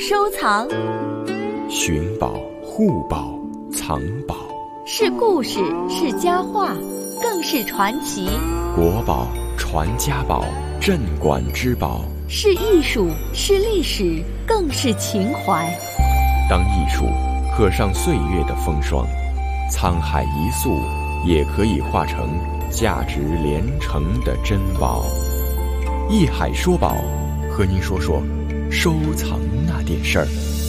收藏， 寻宝、护宝、藏宝， 是故事，是佳话，更是传奇。 国宝、传家宝、镇馆之宝， 是艺术，是历史，更是情怀。 当艺术刻上岁月的风霜，沧海一粟也可以化成价值连城的珍宝。艺海说宝，和您说说收藏那点事儿。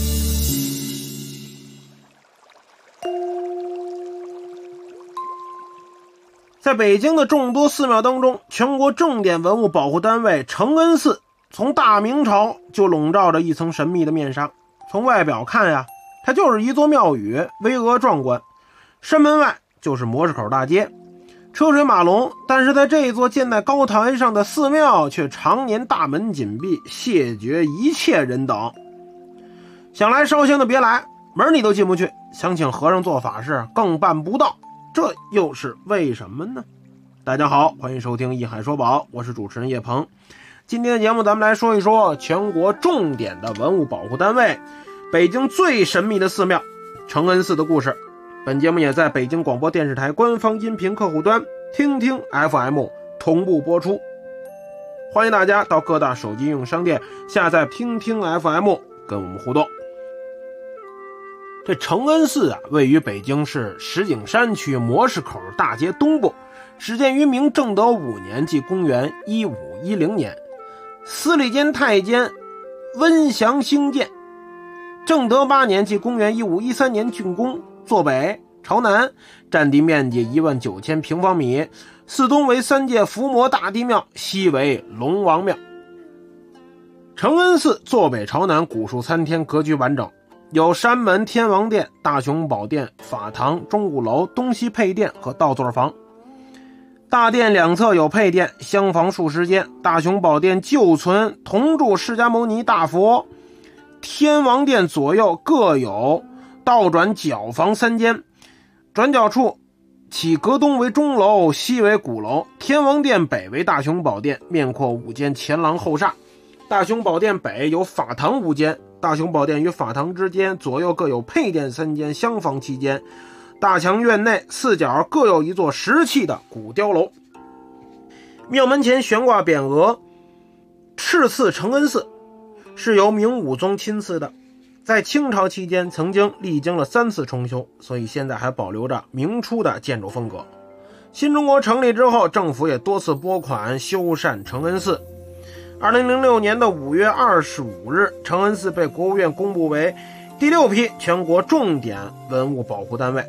在北京的众多寺庙当中，全国重点文物保护单位承恩寺从大明朝就笼罩着一层神秘的面纱。从外表看呀，它就是一座庙宇，巍峨壮观，山门外就是模式口大街，车水马龙，但是在这座建在高台上的寺庙却常年大门紧闭，谢绝一切人等。想来烧香的别来，门你都进不去，想请和尚做法事更办不到，这又是为什么呢？大家好，欢迎收听艺海说宝，我是主持人叶鹏。今天的节目咱们来说一说全国重点的文物保护单位北京最神秘的寺庙承恩寺的故事。本节目也在北京广播电视台官方音频客户端听听 FM 同步播出，欢迎大家到各大手机应用商店下载听听 FM 跟我们互动。这承恩寺啊，位于北京市石景山区模式口大街东部，始建于明正德5年，即公元1510年，司礼监太监温祥兴建。正德8年，即公元1513年竣工，坐北朝南，占地面积19000平方米，寺东为3界伏魔大帝庙，西为龙王庙。承恩寺坐北朝南，古树参天，格局完整，有山门、天王殿、大雄宝殿、法堂、钟鼓楼、东西配殿和道座房。大殿两侧有配殿，厢房数十间。大雄宝殿旧存铜铸释迦牟尼大佛，天王殿左右各有倒转角房3间，转角处起阁东为钟楼，西为鼓楼。天王殿北为大雄宝殿，面阔5间，前廊后煞。大雄宝殿北有法堂5间，大雄宝殿与法堂之间左右各有配殿3间，厢房7间。大墙院内四角各有一座石砌的古碉楼。庙门前悬挂匾额敕赐承恩寺，是由明武宗亲赐的，在清朝期间曾经历经了3次重修，所以现在还保留着明初的建筑风格。新中国成立之后，政府也多次拨款修缮承恩寺。2006年的5月25日，承恩寺被国务院公布为第6批全国重点文物保护单位。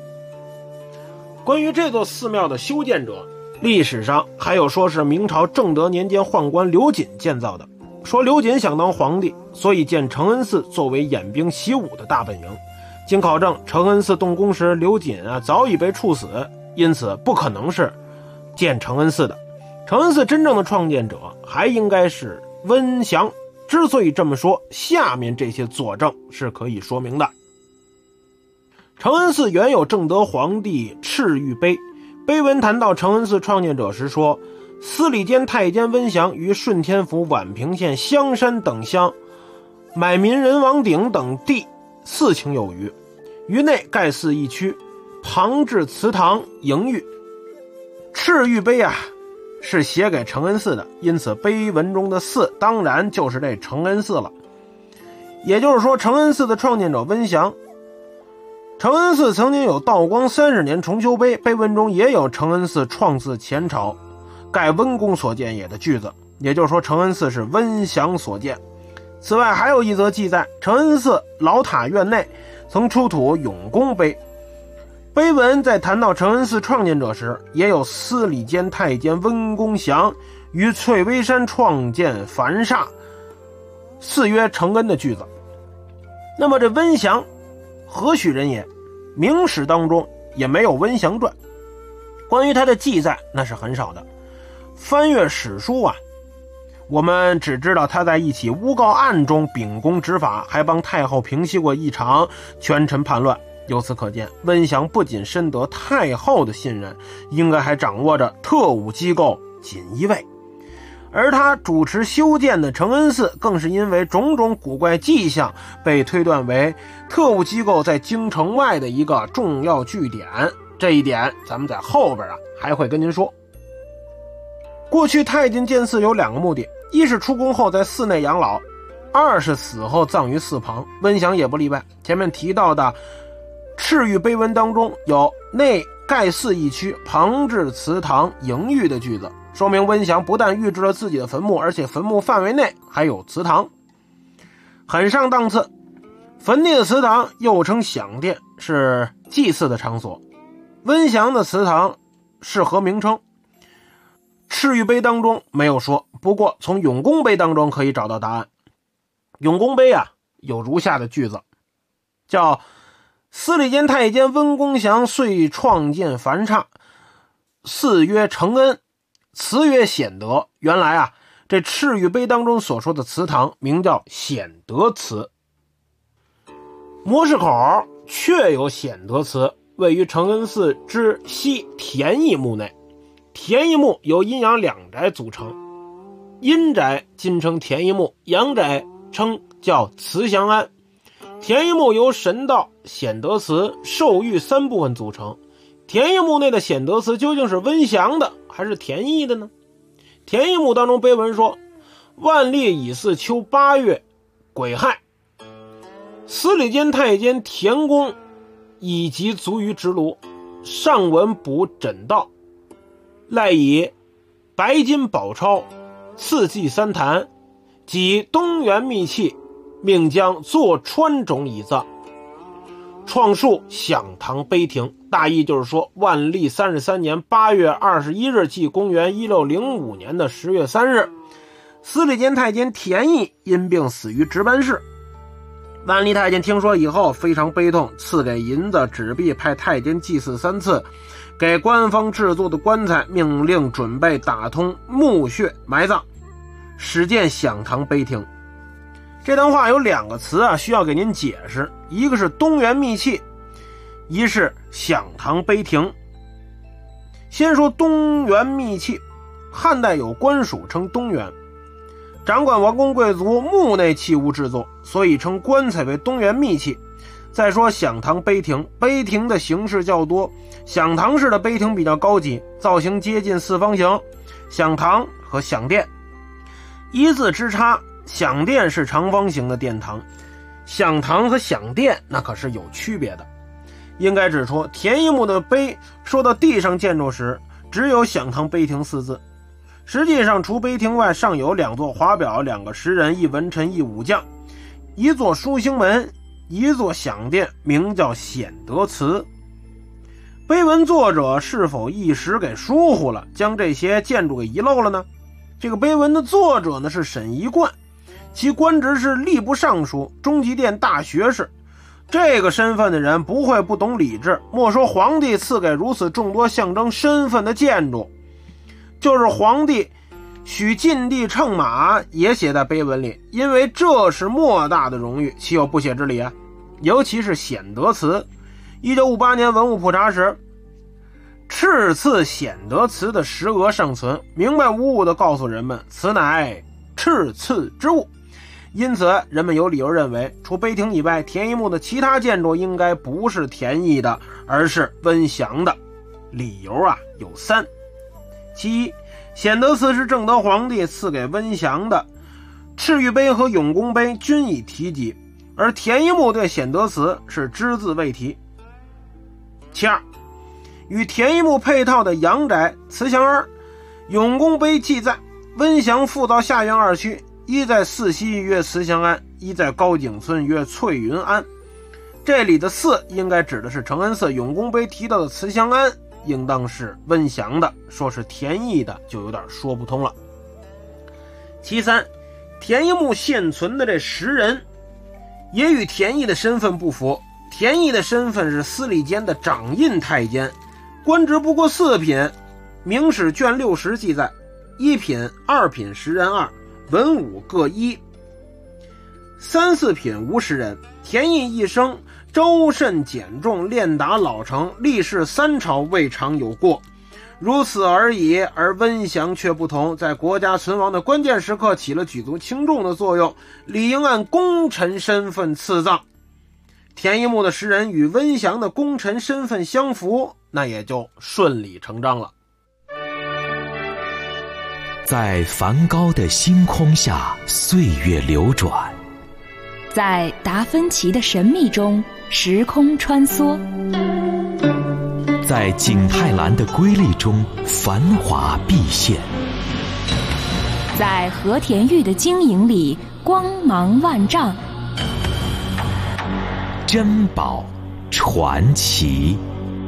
关于这座寺庙的修建者，历史上还有说是明朝正德年间宦官刘瑾建造的，说刘瑾想当皇帝，所以建承恩寺作为演兵习武的大本营。经考证，承恩寺动工时刘瑾早已被处死，因此不可能是建承恩寺的。承恩寺真正的创建者还应该是温祥。之所以这么说，下面这些佐证是可以说明的。承恩寺原有正德皇帝敕谕碑，碑文谈到承恩寺创建者时说，司礼监太监温祥于顺天府宛平县香山等乡买民人王鼎等地4顷有余，于内盖寺一区，旁置祠堂营狱。敕谕碑是写给承恩寺的，因此碑文中的寺当然就是这承恩寺了。也就是说，承恩寺的创建者温祥。承恩寺曾经有道光30年重修碑，碑文中也有承恩寺创自前朝，盖温公所建也的句子，也就是说承恩寺是温祥所建。此外还有一则记载，承恩寺老塔院内曾出土永公碑，碑文在谈到承恩寺创建者时，也有司礼监太监温公祥于翠微山创建繁煞，寺曰承恩的句子。那么这温祥何许人也？明史当中也没有温祥传，关于他的记载那是很少的。翻阅史书我们只知道他在一起诬告案中秉公执法，还帮太后平息过一场权臣叛乱。由此可见，温祥不仅深得太后的信任，应该还掌握着特务机构锦衣卫。 而他主持修建的承恩寺更是因为种种古怪迹象被推断为特务机构在京城外的一个重要据点，这一点咱们在后边还会跟您说。过去太监建寺有2个目的，一是出宫后在寺内养老，二是死后葬于寺旁，温祥也不例外。前面提到的赤玉碑文当中有内盖寺一区旁置祠堂营狱的句子，说明温祥不但预制了自己的坟墓，而且坟墓范围内还有祠堂，很上档次。坟地的祠堂又称享殿，是祭祀的场所。温祥的祠堂是何名称？赤玉碑当中没有说，不过从永公碑当中可以找到答案。永公碑有如下的句子，叫司礼监太监温公祥遂创建梵刹，寺曰承恩，祠曰显德。原来这赤玉碑当中所说的祠堂名叫显德祠。模式口确有显德祠，位于承恩寺之西田义墓内。田义墓由阴阳2宅组成，阴宅今称田义墓，阳宅称叫慈祥庵。田义墓由神道、显德祠、寿玉3部分组成。田义墓内的显德祠究竟是温祥的还是田义的呢？田义墓当中碑文说，万历乙巳秋8月癸亥，司礼监太监田公以及卒于职炉，上文补诊道，赖以白金宝钞，赐祭3坛，及东园秘器，命将坐川冢以葬，创树享堂碑亭。大意就是说，万历33年8月21日，即公元1605年的10月3日，司礼监太监田义因病死于值班室。万历太监听说以后非常悲痛，赐给银子纸币，派太监祭祀3次，给官方制作的棺材，命令准备打通墓穴埋葬，始建享堂碑亭。这段话有2个词需要给您解释，一个是东园秘器，一是享堂碑亭。先说东园秘器，汉代有官署称东园，掌管王公贵族墓内器物制作，所以称棺材为东园秘器。再说享堂碑亭，碑亭的形式较多，享堂式的碑亭比较高级，造型接近4方形，享堂和享殿一字之差，享殿是长方形的殿堂，享堂和享殿那可是有区别的。应该指出，田义墓的碑说到地上建筑时，只有享堂碑亭4字。实际上除碑亭外，尚有2座华表，2个诗人，一文臣，一武将，一座书星门，一座享殿，名叫显德祠。碑文作者是否一时给疏忽了，将这些建筑给遗漏了呢？这个碑文的作者呢是沈一贯，其官职是吏部尚书、中极殿大学士。这个身份的人不会不懂礼制，莫说皇帝赐给如此众多象征身份的建筑，就是皇帝许禁地乘马也写在碑文里，因为这是莫大的荣誉，岂有不写之理啊？尤其是显德祠，1958年文物普查时，敕赐显德祠的石额尚存，明白无误地告诉人们，此乃敕赐之物。因此人们有理由认为，除碑亭以外，田义墓的其他建筑应该不是田义的，而是温祥的。理由有3。其一，显德祠是正德皇帝赐给温祥的，赤玉碑和永公碑均已提及，而田义墓对显德祠是只字未提。其二，与田义墓配套的阳宅慈祥庵、永公碑记载，温祥复造下院2区，一在泗西曰慈祥庵，一在高井村曰翠云庵。这里的寺应该指的是承恩寺，永公碑提到的慈祥庵应当是温祥的，说是田义的就有点说不通了。其三，田义墓现存的这10人也与田义的身份不符。田义的身份是司礼监的掌印太监，官职不过4品，明史卷60记载，1品、2品10人2，文武各1，3、4品无10人。田义一生周慎简重，练达老成，历仕3朝未尝有过。 如此而已。而温祥却不同，在国家存亡的关键时刻起了举足轻重的作用，理应按功臣身份赐葬。田一木的诗人与温祥的功臣身份相符，那也就顺理成章了。 在梵高的星空下，岁月流转； 在达芬奇的神秘中，时空穿梭； 在景泰蓝的瑰丽中，繁华毕现； 在和田玉的晶莹里，光芒万丈。 珍宝传奇。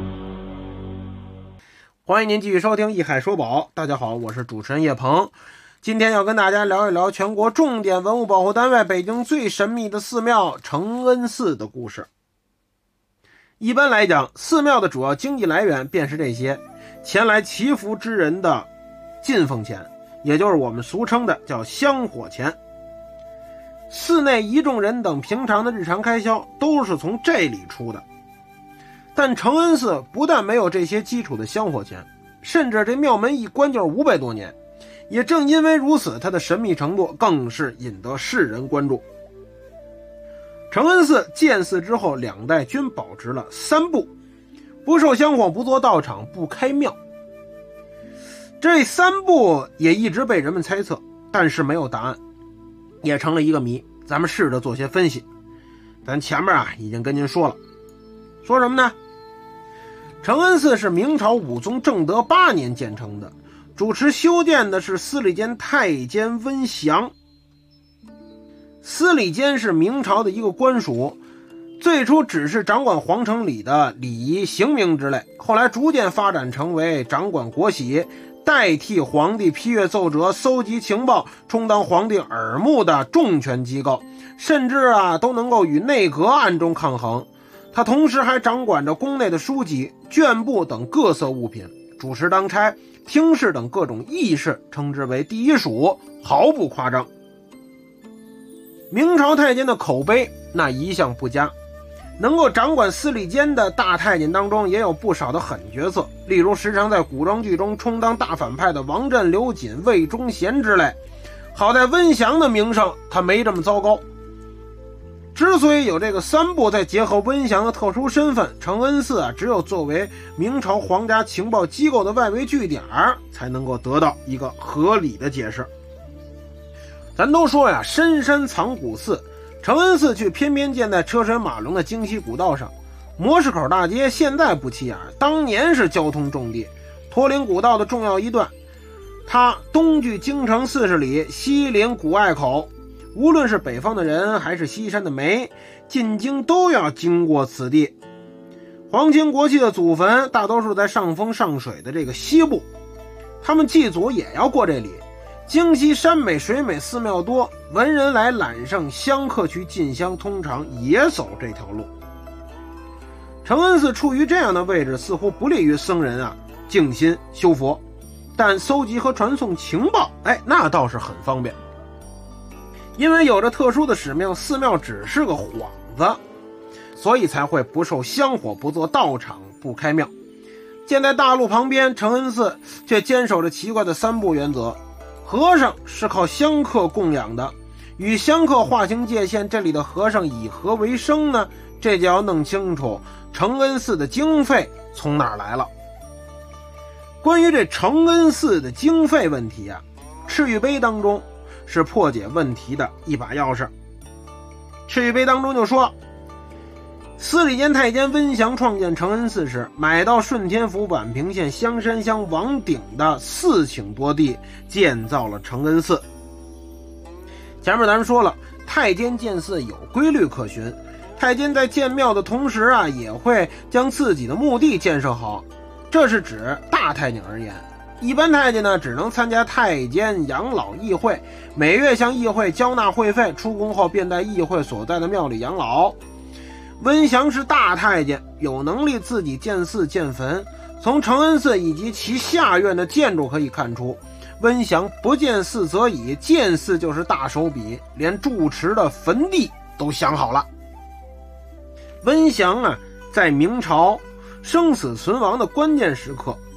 欢迎您继续收听《一海说宝》，大家好，我是主持人叶鹏。今天要跟大家聊一聊全国重点文物保护单位北京最神秘的寺庙承恩寺的故事。一般来讲，寺庙的主要经济来源便是这些前来祈福之人的进奉钱，也就是我们俗称的叫香火钱。寺内一众人等平常的日常开销都是从这里出的。但承恩寺不但没有这些基础的香火钱，甚至这庙门一关就是500多年。也正因为如此，它的神秘程度更是引得世人关注。承恩寺建寺之后，2代均保持了3不：不受香火，不做道场，不开庙。这3不也一直被人们猜测，但是没有答案，也成了一个谜。咱们试着做些分析。咱前面已经跟您说了，说什么呢？承恩寺是明朝武宗正德8年建成的，主持修建的是司礼监太监温祥。司礼监是明朝的一个官署，最初只是掌管皇城里的礼仪刑名之类，后来逐渐发展成为掌管国玺，代替皇帝批阅奏折，搜集情报，充当皇帝耳目的重权机构，甚至都能够与内阁暗中抗衡。他同时还掌管着宫内的书籍、卷布等各色物品，主持当差、厅事等各种议事，称之为第一署，毫不夸张。明朝太监的口碑那一向不佳，能够掌管司礼监的大太监当中也有不少的狠角色，例如时常在古装剧中充当大反派的王振、刘瑾、魏忠贤之类。好在温祥的名声他没这么糟糕。之所以有这个3不，再结合温祥的特殊身份，承恩寺只有作为明朝皇家情报机构的外围据点，才能够得到一个合理的解释。咱都说深山藏古寺，承恩寺却偏偏建在车水马龙的京西古道上。模式口大街现在不起眼，当年是交通重地，驼岭古道的重要一段。它东距京城40里，西临古隘口，无论是北方的人还是西山的煤，进京都要经过此地。皇亲国戚的祖坟大多数在上风上水的这个西部，他们祭祖也要过这里。京西山美水美，寺庙多，文人来揽胜，香客去进香，通常也走这条路。承恩寺处于这样的位置，似乎不利于僧人静心修佛，但搜集和传送情报那倒是很方便。因为有着特殊的使命，寺庙只是个幌子，所以才会不受香火，不做道场，不开庙。建在大路旁边，承恩寺却坚守着奇怪的3不原则。和尚是靠香客供养的，与香客划清界限，这里的和尚以何为生呢？这就要弄清楚承恩寺的经费从哪儿来了。关于这承恩寺的经费问题赤玉碑当中是破解问题的一把钥匙。赤玉碑当中就说，司礼监太监温祥创建承恩寺时，买到顺天府宛平县香山乡王顶的4顷多地，建造了承恩寺。前面咱们说了，太监建寺有规律可循，太监在建庙的同时也会将自己的墓地建设好，这是指大太监而言。一般太监呢，只能参加太监养老议会，每月向议会交纳会费，出宫后便在议会所在的庙里养老。温祥是大太监，有能力自己建寺建坟。从承恩寺以及其下院的建筑可以看出，温祥不建寺则已，建寺就是大手笔，连住持的坟地都想好了。温祥在明朝生死存亡的关键时刻，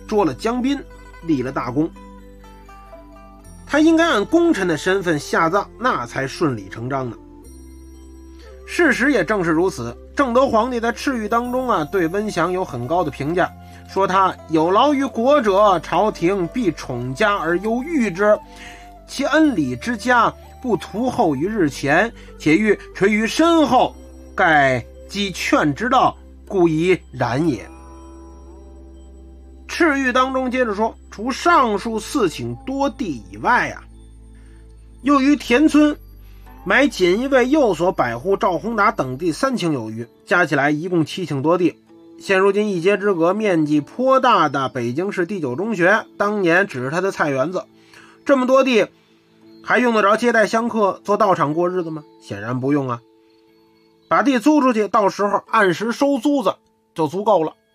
捉了江彬，立了大功。他应该按功臣的身份下葬，那才顺理成章呢。事实也正是如此，正德皇帝在敕谕当中对温祥有很高的评价，说他有劳于国者，朝廷必宠加而优遇之，其恩礼之佳，不图厚于日前，且欲垂于身后，盖积劝之道，故宜然也。敕谕当中接着说，除上述4顷多地以外又于田村买锦衣卫右所百户赵宏达等地3顷有余，加起来一共7顷多地。现如今一街之隔，面积颇大的北京市第9中学，当年只是他的菜园子。这么多地，还用得着接待香客做道场过日子吗？显然不用啊。把地租出去，到时候按时收租子就足够了。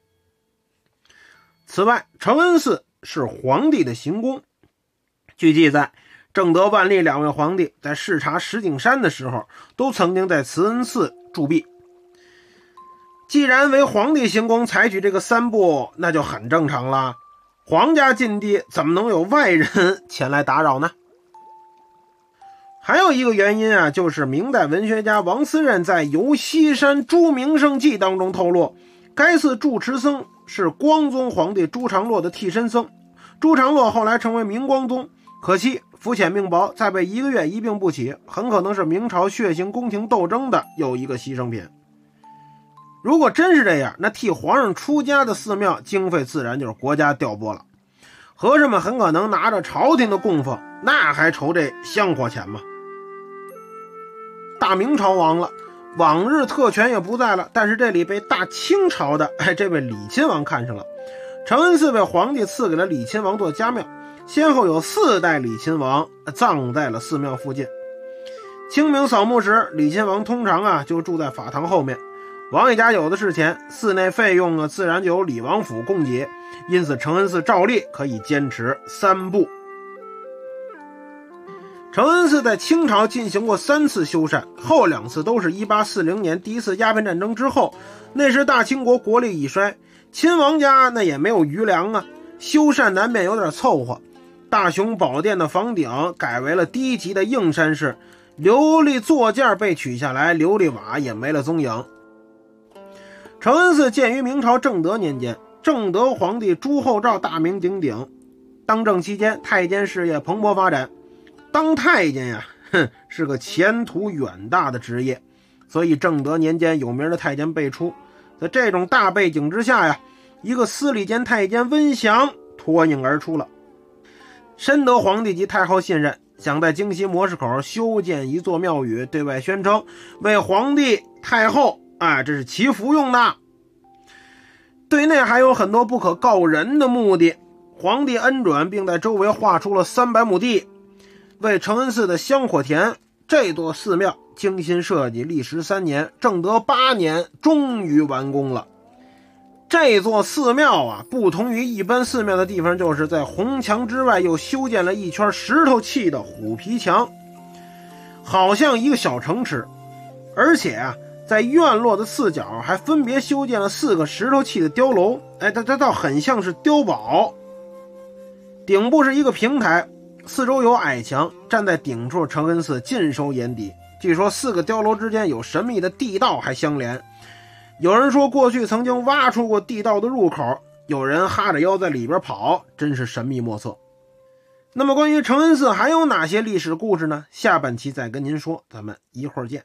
此外，承恩寺是皇帝的行宫。据记载，正德、万历2位皇帝在视察石景山的时候，都曾经在慈恩寺驻跸。既然为皇帝行宫采取这个3步，那就很正常了。皇家禁地怎么能有外人前来打扰呢？还有一个原因就是明代文学家王思任在《游西山朱名胜记》当中透露，该寺住持僧是光宗皇帝朱常洛的替身僧，朱常洛后来成为明光宗，可惜浮浅命薄，再被1个月一病不起，很可能是明朝血腥宫廷斗争的又一个牺牲品。如果真是这样，那替皇上出家的寺庙经费自然就是国家调拨了，和尚们很可能拿着朝廷的供奉，那还愁这香火钱吗？大明朝亡了，往日特权也不在了，但是这里被大清朝的这位李亲王看上了。承恩寺被皇帝赐给了李亲王做家庙，先后有4代李亲王葬在了寺庙附近。清明扫墓时，李亲王通常就住在法堂后面，王爷家有的是钱，寺内费用自然就由李王府供给，因此承恩寺照例可以坚持3步。承恩寺在清朝进行过3次修缮，后2次都是1840年第1次鸦片战争之后，那时大清国国力已衰，亲王家那也没有余粮修缮难免有点凑合。大雄宝殿的房顶改为了低级的硬山式，琉璃座件被取下来，琉璃瓦也没了踪影。承恩寺建于明朝正德年间，正德皇帝朱厚照大名鼎鼎，当政期间太监事业蓬勃发展。当太监是个前途远大的职业，所以正德年间有名的太监辈出。在这种大背景之下一个司礼监太监温祥脱颖而出了。深得皇帝及太后信任，想在京西模式口修建一座庙宇，对外宣称为皇帝太后这是祈福用的。对内还有很多不可告人的目的。皇帝恩准，并在周围划出了300亩地，为承恩寺的香火田这座寺庙精心设计，历时3年，正德8年终于完工了。这座寺庙不同于一般寺庙的地方，就是在红墙之外又修建了一圈石头砌的虎皮墙，好像一个小城池。而且在院落的4角还分别修建了4个石头砌的碉楼，它倒很像是碉堡。顶部是一个平台，四周有矮墙，站在顶处承恩寺尽收眼底。据说4个碉楼之间有神秘的地道还相连，有人说过去曾经挖出过地道的入口，有人哈着腰在里边跑，真是神秘莫测。那么关于承恩寺还有哪些历史故事呢？下半期再跟您说，咱们一会儿见。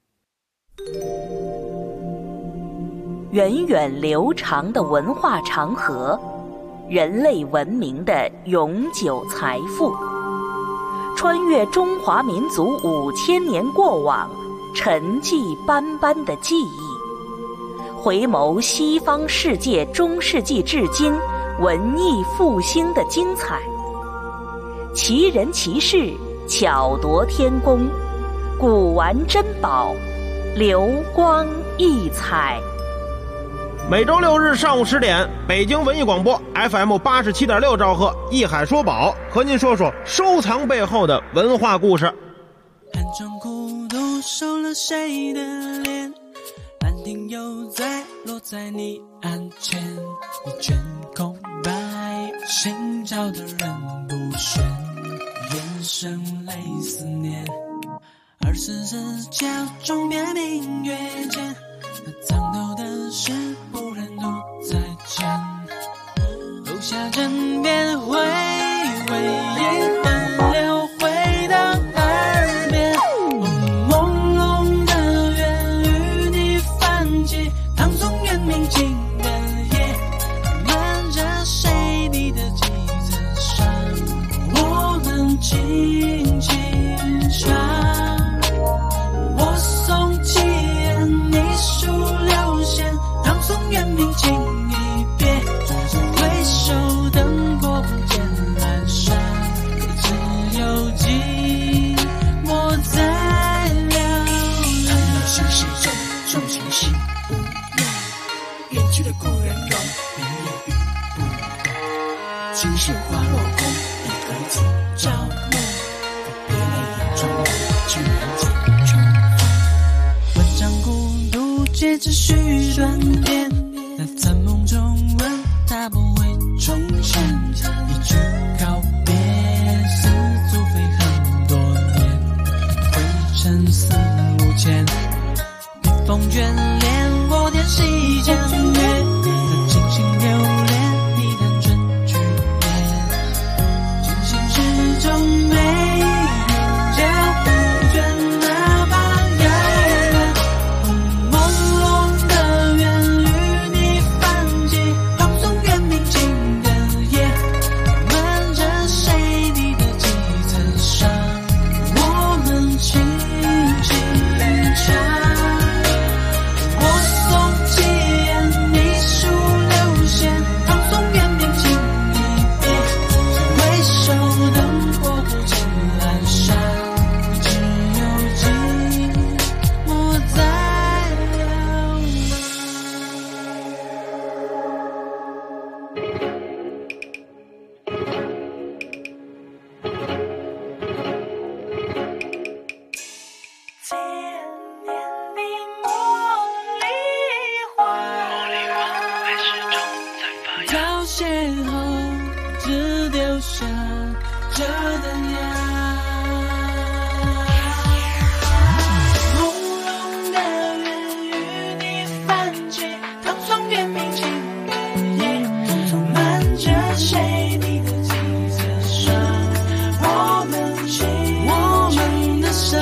源远流长的文化长河，人类文明的永久财富，穿越中华民族5000年过往，沉寂斑斑的记忆，回眸西方世界中世纪至今文艺复兴的精彩，奇人奇事，巧夺天工，古玩珍宝，流光溢彩。 每周6日上午10点，北京文艺广播 FM 87.6兆赫，艺海说宝和您说说收藏背后的文化故事。 看窗户都收了谁的脸，兰亭又在落在你案前，你卷空白心照的人不选，眼神泪思念，24时假装别明月间，那藏头的事不忍独再见，留下枕边回味一段流回到耳边，朦胧的缘与你泛起，唐宋元明清的夜，漫着谁你的记册上，我们轻轻唱，我送七言，你数六弦，唐宋元明清一别，回首灯火不见阑珊，只有寂寞在流浪。看到心事中重情系无言，远去的故人容明夜雨不懂，青石花落空，一个字朝暮，别泪眼中居然见重逢，万丈孤独皆只须断点，那残梦中问它不会重现，一句告别似足飞很多年，灰尘四五千，笔锋眷恋过天西江月，那静心流连你弹春去年，军心之中没人家不倦，哪怕遥远，朦胧的缘与你泛起，唐宋元明清的夜，漫着谁你的记册上，我们轻轻唱，我送七言，你数六弦，唐宋元明清一别，回首灯火不见阑珊，只有寂寞在流浪。千年你茉莉花，还始终在发芽，凋谢后只留下这灯芽，朦胧的缘与你泛起，唐宋元明清的夜，漫着谁你的记册上，我们的伤，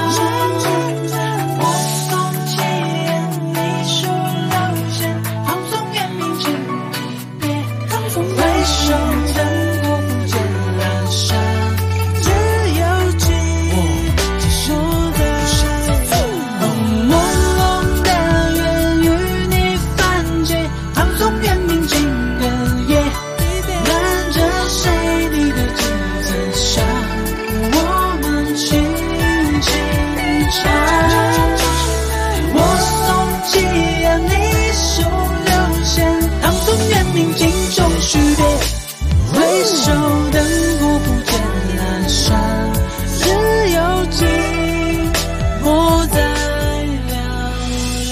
我送七言，你数六弦，唐宋元明清一别，回首灯火不见阑珊，只有寂寞在朦胧的缘与你泛起，唐宋元明清的夜，漫着谁你的记册上，我们轻轻唱，我送七言，你数六弦，唐宋元明清终须别，回首灯火不见阑珊，只有寂寞在嘹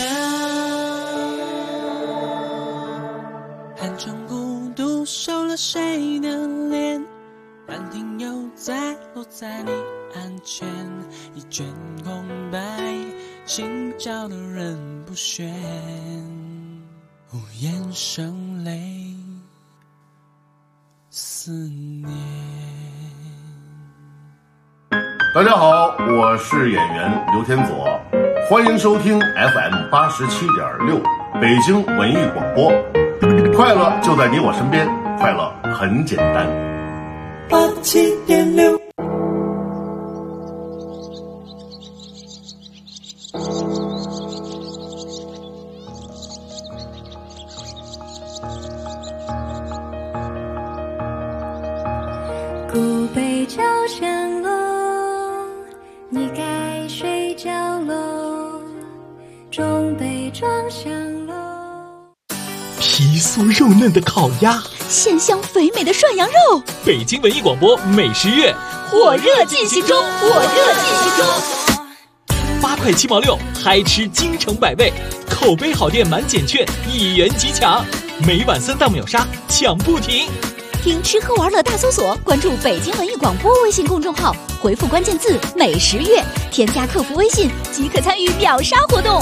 亮。寒窗孤独收了谁的脸，兰亭又再落在你案前，一卷空白，心照的人不选，无言声泪思念。 大家好，我是演员刘天佐，欢迎收听 FM 87.6北京文艺广播。快乐就在你我身边，快乐很简单。 87.6 古北朝山楼，你该睡觉喽。中北庄上楼， 皮酥肉嫩的烤鸭， 鲜香肥美的涮羊肉。 北京文艺广播美食月火热进行中，火热进行中。 8块7毛6，嗨吃京城百味，口碑好店满减券，1元即抢，每晚3档秒杀，抢不停。 听吃喝玩乐大搜索，关注北京文艺广播微信公众号，回复关键字美食月，添加客服微信即可参与秒杀活动。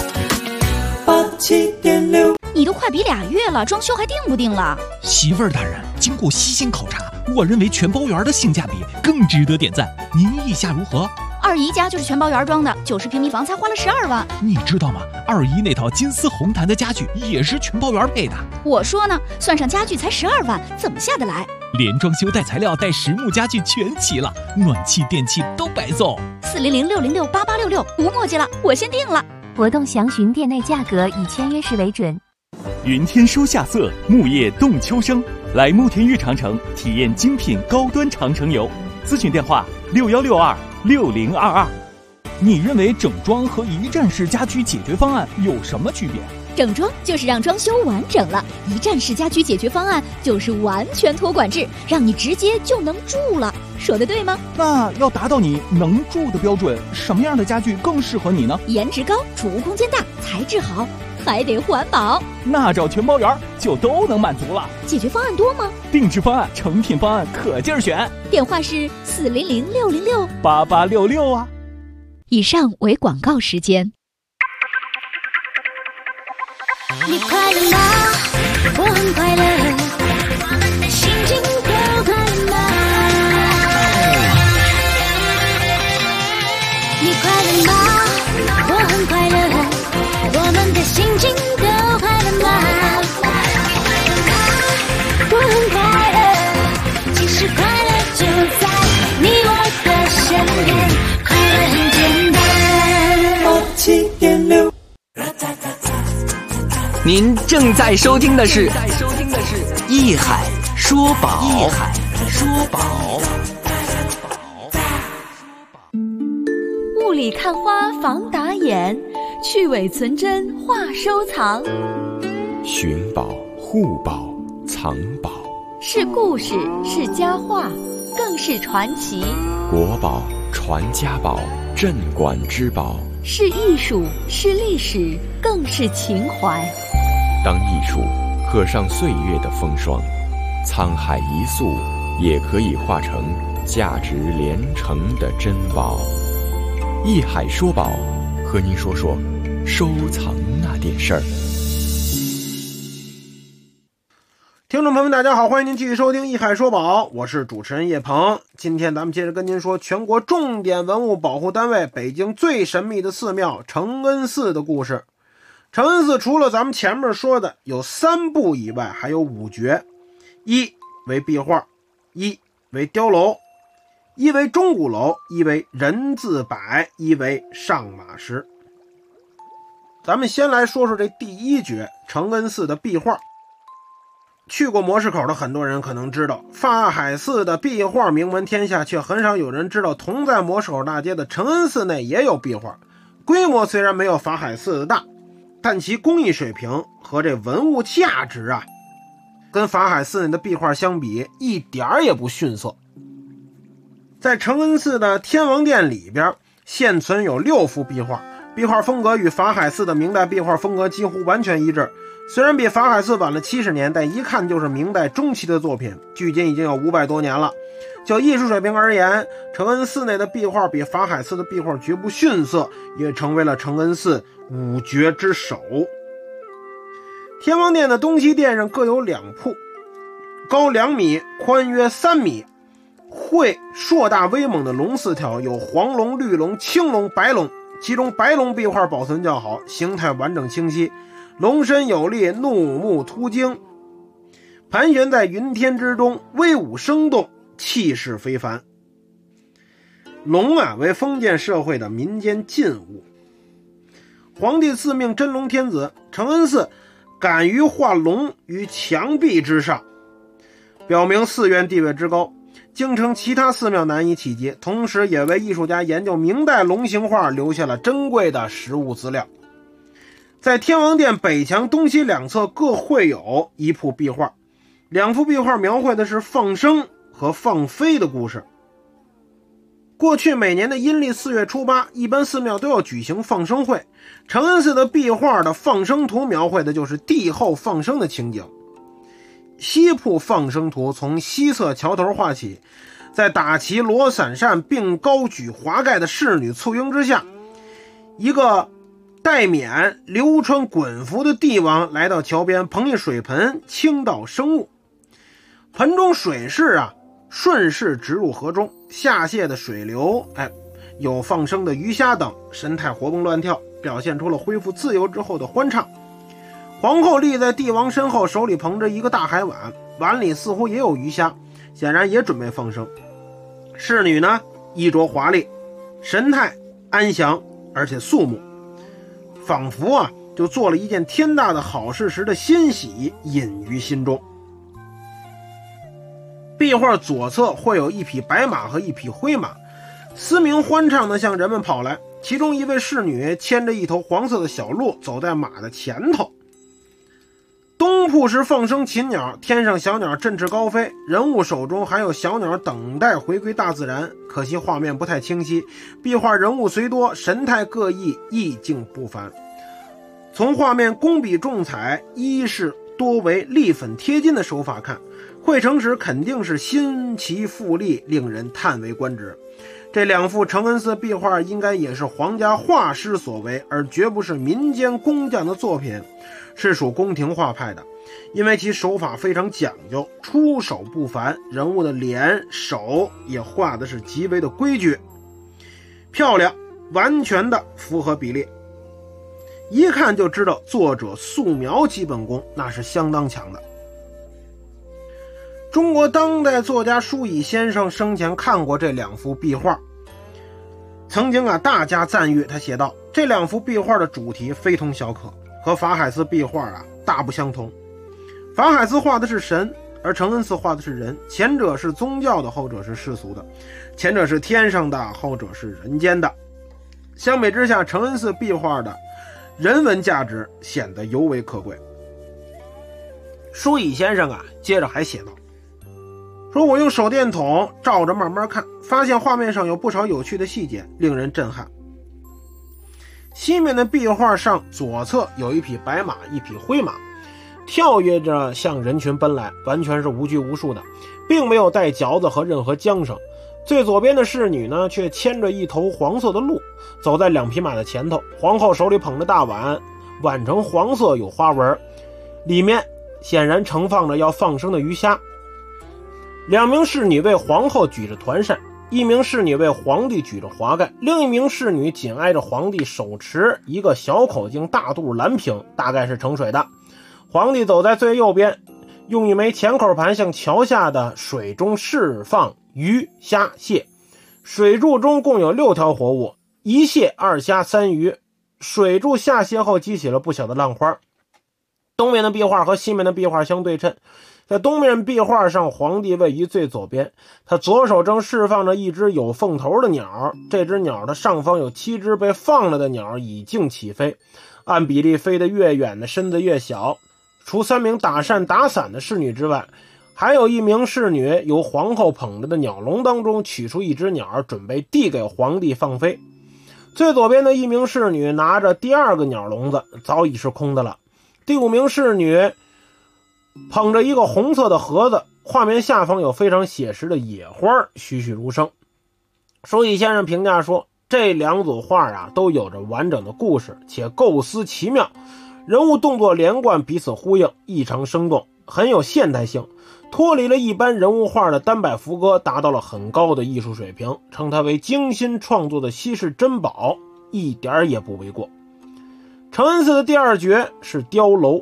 87.6， 你都快比2月了，装修还定不定了？ 媳妇儿大人，经过细心考察，我认为全包园的性价比更值得点赞，您意下如何？ 二姨家就是全包园装的，90平米房才花了12万。 你知道吗？二姨那套金丝红檀的家具也是全包园配的。 我说呢，算上家具才12万，怎么下得来？ 连装修带材料带实木家具全齐了，暖气电器都白送。 400-606-8866，无墨迹了，我先定了。 活动详询店内价格，以签约时为准。 云天收夏色，木叶动秋生。来慕田峪长城体验精品高端长城游，咨询电话61626022。你认为整装和一站式家居解决方案有什么区别？ 整装就是让装修完整了，一站式家居解决方案就是完全托管制，让你直接就能住了。说的对吗？ 那要达到你能住的标准，什么样的家具更适合你呢？ 颜值高，储物空间大，材质好，还得环保。 那找全包园就都能满足了。 解决方案多吗？ 定制方案、成品方案可劲儿选。 电话是 400-606-8866啊。 以上为广告时间。 你快乐吗？我很快乐，我们的心情都快乐吗？你快乐吗？我很快乐，我们的心情都快乐吗？我很快乐，其实快乐就在你我的身边，快乐很简单。 87.6。 您正在收听的是《艺海说宝》。 雾里看花防打眼，去伪存真话收藏。 寻宝、护宝、藏宝， 是故事，是佳话，更是传奇。 国宝、传家宝、镇馆之宝， 是艺术，是历史，更是情怀。 当艺术刻上岁月的风霜，沧海一粟也可以化成价值连城的珍宝。艺海说宝，和您说说收藏那点事儿。 听众朋友们大家好，欢迎您继续收听艺海说宝，我是主持人叶鹏。今天咱们接着跟您说全国重点文物保护单位北京最神秘的寺庙承恩寺的故事。承恩寺除了咱们前面说的有3部以外，还有5绝：一为壁画，一为碉楼，一为钟鼓楼，一为人字摆，一为上马石。咱们先来说说这第1绝，承恩寺的壁画。去过磨石口的很多人可能知道，法海寺的壁画名闻天下，却很少有人知道同在磨石口大街的承恩寺内也有壁画。规模虽然没有法海寺的大，但其工艺水平和这文物价值啊，跟法海寺内的壁画相比一点儿也不逊色。在承恩寺的天王殿里边，现存有6幅壁画，壁画风格与法海寺的明代壁画风格几乎完全一致。虽然比法海寺晚了70年，但一看就是明代中期的作品，距今已经有500多年了。就艺术水平而言，承恩寺内的壁画比法海寺的壁画绝不逊色，也成为了承恩寺5绝之首。天王殿的东西殿上各有2瀑，高2米，宽约3米，绘硕大威猛的龙4条，有黄龙、绿龙、青龙、白龙，其中白龙壁画保存较好，形态完整清晰，龙身有力，怒目突睛，盘旋在云天之中，威武生动，气势非凡。龙啊，为封建社会的民间禁物。皇帝赐命真龙天子，承恩寺敢于画龙于墙壁之上，表明寺院地位之高，京城其他寺庙难以企及，同时也为艺术家研究明代龙形画留下了珍贵的实物资料。在天王殿北墙东西2侧各绘有1幅壁画，2幅壁画描绘的是放生和放飞的故事。过去每年的阴历4月初8，一般寺庙都要举行放生会。承恩寺的壁画的放生图描绘的就是帝后放生的情景。 西铺放生图从西侧桥头画起，在打旗罗伞扇并高举华盖的侍女簇拥之下，一个戴冕流川滚服的帝王来到桥边，捧一水盆倾倒生物，盆中水势顺势直入河中，下泻的水流有放生的鱼虾等，神态活蹦乱跳，表现出了恢复自由之后的欢畅。皇后立在帝王身后，手里捧着一个大海碗，碗里似乎也有鱼虾，显然也准备放生。侍女呢，衣着华丽，神态安详而且肃穆，仿佛就做了一件天大的好事时的欣喜隐于心中。壁画左侧会有一匹白马和一匹灰马，嘶鸣欢畅地向人们跑来，其中一位侍女牵着一头黄色的小鹿走在马的前头。东铺是放生禽鸟，天上小鸟振翅高飞，人物手中还有小鸟等待回归大自然，可惜画面不太清晰，壁画人物虽多，神态各异，意境不凡。从画面工笔重彩，一是多为立粉贴金的手法看，绘成时肯定是新奇富丽，令人叹为观止。这两幅承恩寺壁画应该也是皇家画师所为，而绝不是民间工匠的作品，是属宫廷画派的，因为其手法非常讲究，出手不凡，人物的脸手也画的是极为的规矩漂亮，完全的符合比例，一看就知道作者素描基本功那是相当强的。中国当代作家舒乙先生生前看过这两幅壁画，曾经大加赞誉。他写道，这两幅壁画的主题非同小可，和法海寺壁画大不相同。法海寺画的是神，而承恩寺画的是人，前者是宗教的，后者是世俗的，前者是天上的，后者是人间的。相比之下，承恩寺壁画的人文价值显得尤为可贵。舒乙先生接着还写道，说我用手电筒照着慢慢看，发现画面上有不少有趣的细节，令人震撼。西面的壁画上左侧有一匹白马，一匹灰马，跳跃着向人群奔来，完全是无拘无束的，并没有带嚼子和任何缰绳。最左边的侍女呢，却牵着一头黄色的鹿，走在两匹马的前头。皇后手里捧着大碗，碗呈黄色，有花纹，里面显然盛放着要放生的鱼虾。两名侍女为皇后举着团扇，一名侍女为皇帝举着华盖，另一名侍女紧挨着皇帝，手持一个小口径大肚蓝瓶，大概是盛水的。皇帝走在最右边，用一枚前口盘向桥下的水中释放鱼虾蟹。水柱中共有6条活物，一蟹2虾3鱼。水柱下泻后激起了不小的浪花。东面的壁画和西面的壁画相对称，在东面壁画上，皇帝位于最左边，他左手正释放着一只有凤头的鸟，这只鸟的上方有7只被放了的鸟已经起飞，按比例飞得越远的身子越小。除3名打扇打伞的侍女之外，还有1名侍女由皇后捧着的鸟笼当中取出一只鸟，准备递给皇帝放飞。最左边的1名侍女拿着第2个鸟笼子，早已是空的了。第5名侍女捧着一个红色的盒子，画面下方有非常写实的野花栩栩如生。舒乙先生评价说，这两组画都有着完整的故事，且构思奇妙，人物动作连贯，彼此呼应，异常生动，很有现代性，脱离了一般人物画的单摆浮歌，达到了很高的艺术水平，称它为精心创作的稀世珍宝，一点也不为过。承恩寺的第2绝是碉楼。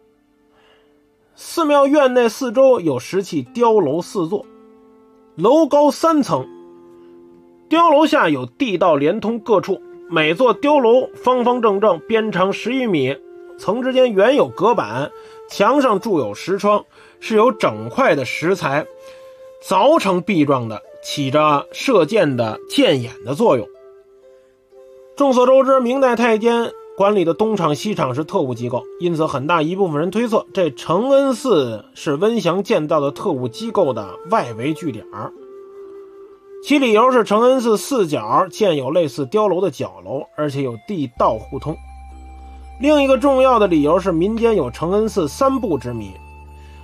寺庙院内四周有石砌碉楼4座，楼高3层，碉楼下有地道连通各处，每座碉楼方方正正，边长10余米，层之间原有隔板，墙上筑有石窗，是由整块的石材凿成壁状的，起着射箭的箭眼的作用。众所周知，明代太监管理的东厂西厂是特务机构，因此很大一部分人推测，这承恩寺是温祥建造的特务机构的外围据点。其理由是承恩寺4角建有类似碉楼的角楼，而且有地道互通。另一个重要的理由是民间有承恩寺3部之谜，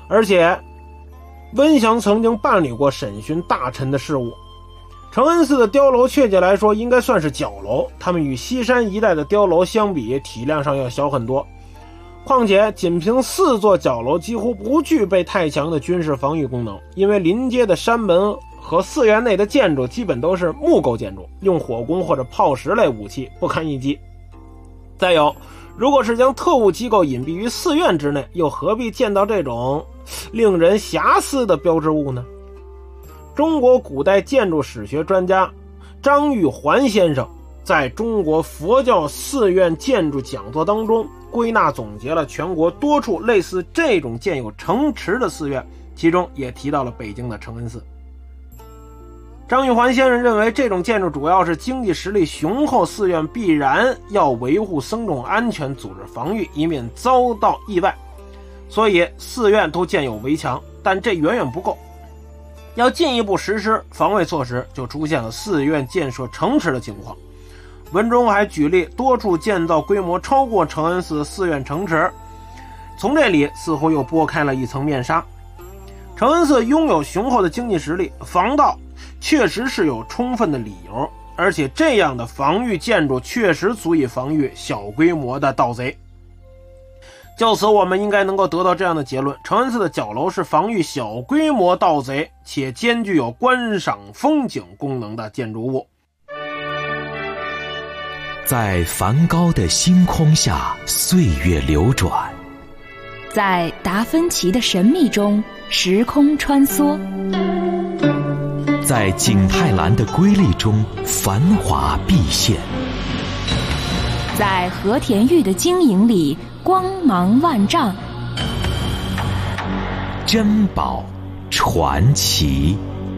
而且温祥曾经办理过审讯大臣的事务。承恩寺的碉楼确切来说应该算是角楼，它们与西山一带的碉楼相比，体量上要小很多。况且仅凭4座角楼几乎不具备太强的军事防御功能，因为临街的山门和寺院内的建筑基本都是木构建筑，用火攻或者炮石类武器不堪一击。再有，如果是将特务机构隐蔽于寺院之内，又何必建造这种令人遐思的标志物呢？中国古代建筑史学专家张玉环先生在中国佛教寺院建筑讲座当中归纳总结了全国多处类似这种建有城池的寺院，其中也提到了北京的承恩寺。张玉环先生认为，这种建筑主要是经济实力雄厚寺院必然要维护僧众安全，组织防御，以免遭到意外，所以寺院都建有围墙，但这远远不够。要进一步实施防卫措施，就出现了寺院建设城池的情况。文中还举例多处建造规模超过承恩寺寺院城池，从这里似乎又拨开了一层面纱。承恩寺拥有雄厚的经济实力，防盗确实是有充分的理由，而且这样的防御建筑确实足以防御小规模的盗贼。就此我们应该能够得到这样的结论：承恩寺的角楼是防御小规模盗贼且兼具有观赏风景功能的建筑物。 在梵高的星空下，岁月流转； 在达芬奇的神秘中，时空穿梭； 在景泰蓝的瑰丽中，繁华毕现； 在和田玉的晶莹里，光芒万丈。 珍宝传奇。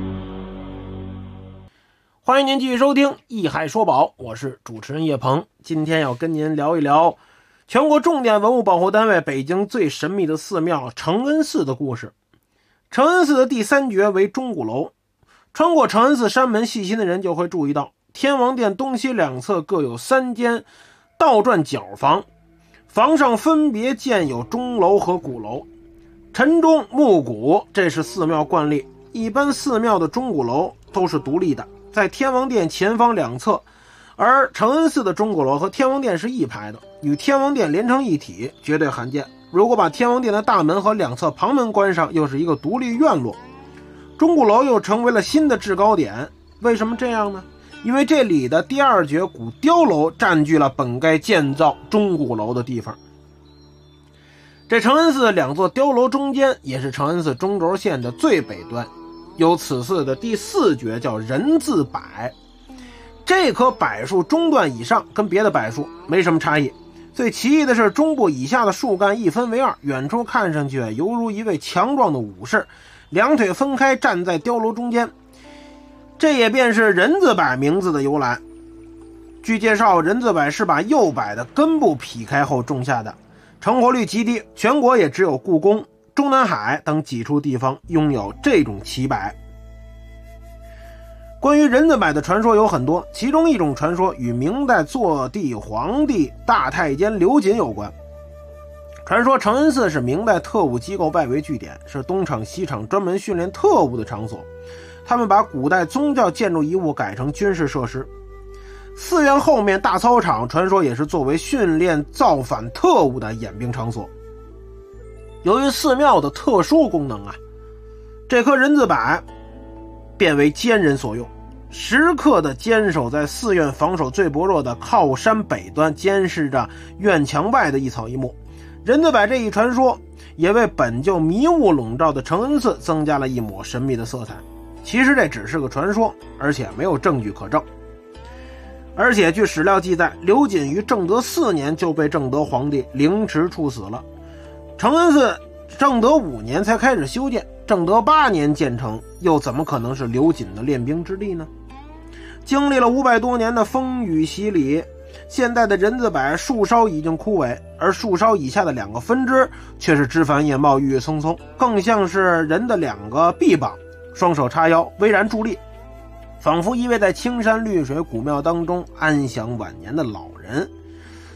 欢迎您继续收听《艺海说宝》，我是主持人叶鹏。今天要跟您聊一聊全国重点文物保护单位北京最神秘的寺庙承恩寺的故事。承恩寺的第3绝为钟鼓楼。穿过承恩寺山门，细心的人就会注意到，天王殿东西两侧各有3间倒转角房，房上分别建有钟楼和鼓楼。晨钟暮鼓，这是寺庙惯例。一般寺庙的钟鼓楼都是独立的，在天王殿前方两侧，而承恩寺的钟鼓楼和天王殿是一排的，与天王殿连成一体，绝对罕见。如果把天王殿的大门和两侧旁门关上，又是一个独立院落。钟鼓楼又成为了新的制高点。为什么这样呢？因为这里的第2绝古碉楼占据了本该建造钟鼓楼的地方。这承恩寺2座碉楼中间，也是承恩寺中轴线的最北端，有此寺的第4绝，叫人字柏。这棵柏树中段以上跟别的柏树没什么差异，最奇异的是中部以下的树干一分为2，远处看上去犹如一位强壮的武士，两腿分开站在碉楼中间，这也便是人字柏名字的由来。据介绍，人字柏是把幼柏的根部劈开后种下的，成活率极低，全国也只有故宫、中南海等几处地方拥有这种奇柏。关于人字柏的传说有很多，其中一种传说与明代坐地皇帝大太监刘瑾有关。传说承恩寺是明代特务机构外围据点，是东厂西厂专门训练特务的场所，他们把古代宗教建筑遗物改成军事设施。寺院后面大操场传说也是作为训练造反特务的演兵场所。由于寺庙的特殊功能这棵人字柏变为监人所用，时刻的坚守在寺院防守最薄弱的靠山北端，监视着院墙外的一草一木。人字柏这一传说也为本就迷雾笼罩的承恩寺增加了一抹神秘的色彩。其实这只是个传说，而且没有证据可证。而且据史料记载，刘瑾于正德4年就被正德皇帝凌迟处死了。承恩寺正德5年才开始修建，正德8年建成，又怎么可能是刘瑾的练兵之地呢？经历了500多年的风雨洗礼，现在的人字柏树梢已经枯萎，而树梢以下的2个分支却是枝繁叶茂，郁郁葱葱，更像是人的2个臂膀，双手叉腰，巍然伫立，仿佛一位在青山绿水古庙当中安享晚年的老人。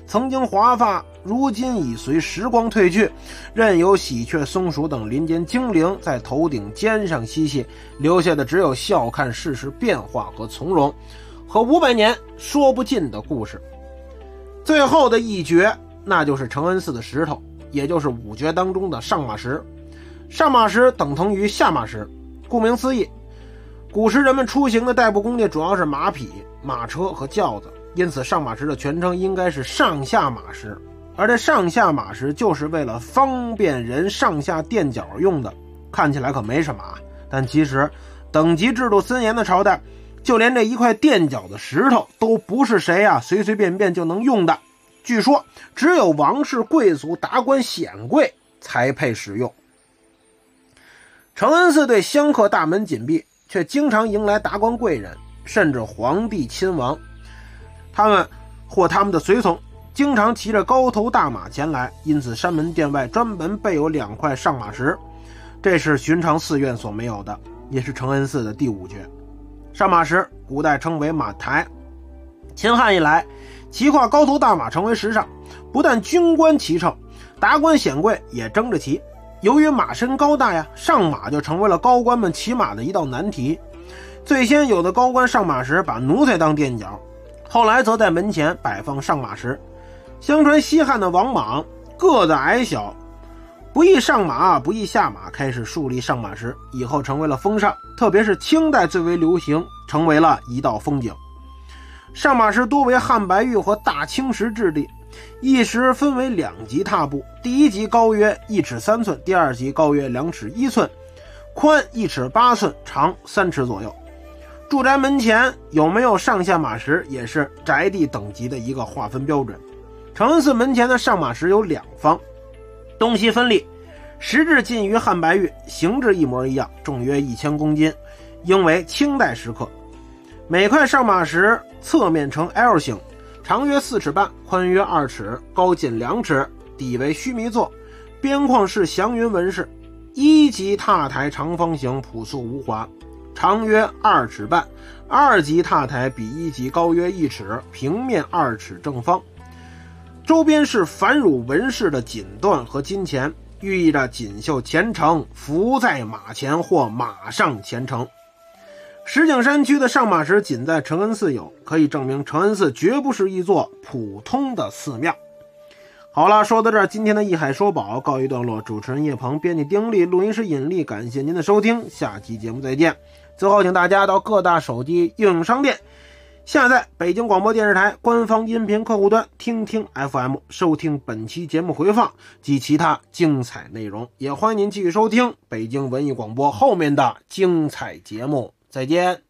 曾经华发，如今已随时光褪去，任由喜鹊、松鼠等林间精灵在头顶尖上嬉戏，留下的只有笑看世事变化和从容，和500年说不尽的故事。最后的一绝，那就是承恩寺的石头，也就是5绝当中的上马石。上马石等同于下马石，顾名思义，古时人们出行的代步工具主要是马匹、马车和轿子，因此上马石的全称应该是上下马石。而这上下马石就是为了方便人上下垫脚用的，看起来可没什么啊，但其实等级制度森严的朝代，就连这一块垫脚的石头都不是谁随随便便就能用的，据说只有王室贵族、达官显贵才配使用。承恩寺对香客大门紧闭，却经常迎来达官贵人，甚至皇帝亲王，他们或他们的随从经常骑着高头大马前来，因此山门殿外专门备有2块上马石，这是寻常寺院所没有的，也是承恩寺的第5绝。上马石古代称为马台，秦汉以来骑跨高头大马成为时尚，不但军官骑乘，达官显贵也争着骑。由于马身高大上马就成为了高官们骑马的一道难题。最先有的高官上马时把奴才当垫脚，后来则在门前摆放上马石。相传西汉的王莽个子矮小，不易上马不易下马，开始树立上马石，以后成为了风尚，特别是清代最为流行，成为了一道风景。上马石多为汉白玉或大青石质地，一石分为2级踏步，第1级高约1尺3寸，第2级高约2尺1寸，宽1尺8寸，长3尺左右。住宅门前有没有上下马石也是宅地等级的一个划分标准。承恩寺门前的上马石有2方，东西分立，石质近于汉白玉，形制一模一样，重约1000公斤，应为清代石刻。每块上马石侧面呈 L 形，长约4尺半，宽约2尺，高近2尺，底为须弥座，边框是祥云纹饰。1级踏台长方形，朴素无华，长约2尺半，2级踏台比1级高约1尺，平面2尺正方，周边是繁缛纹饰的锦缎和金钱，寓意着锦绣前程，伏在马前或马上前程。石景山区的上马石仅在承恩寺有，可以证明承恩寺绝不是一座普通的寺庙。好了，说到这儿，今天的一海说宝告一段落。主持人叶鹏，编辑丁力，录音师尹力，感谢您的收听，下期节目再见。最后请大家到各大手机应用商店下载北京广播电视台官方音频客户端听听 FM， 收听本期节目回放及其他精彩内容。也欢迎您继续收听北京文艺广播后面的精彩节目。再见。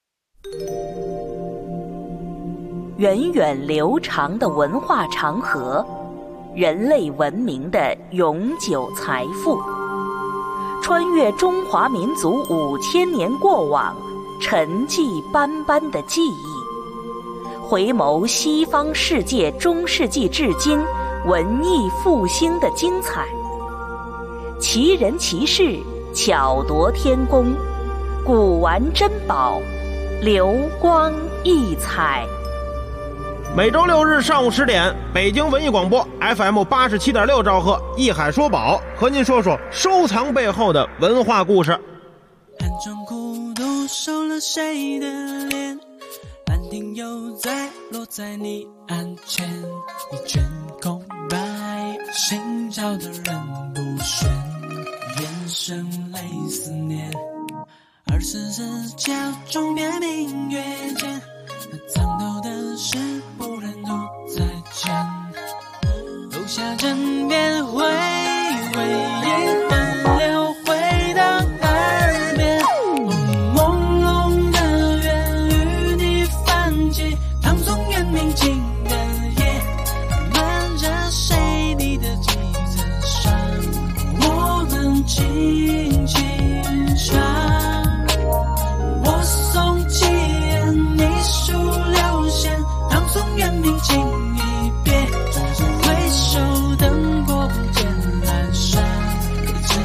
源远流长的文化长河，人类文明的永久财富，穿越中华民族5000年过往，沉寂斑斑的记忆，回眸西方世界中世纪至今文艺复兴的精彩，奇人奇事，巧夺天工，古玩珍宝，流光溢彩。 每周6日上午10点，北京文艺广播 FM 87.6兆赫，一海说宝，和您说说收藏背后的文化故事。 暗中孤独收了谁的脸，兰亭又在落在你案前，一卷空白，寻找的人不选，眼神泪思念，24时假装别明月间，那藏头的事不忍独再见，留下枕边回味一段流回到耳边，朦胧的月与你泛起，唐宋元明清的夜，漫着谁你的几层山，我们轻轻唱，我送起你数流线，唐宋元明清一别，回首灯火不见阑珊，只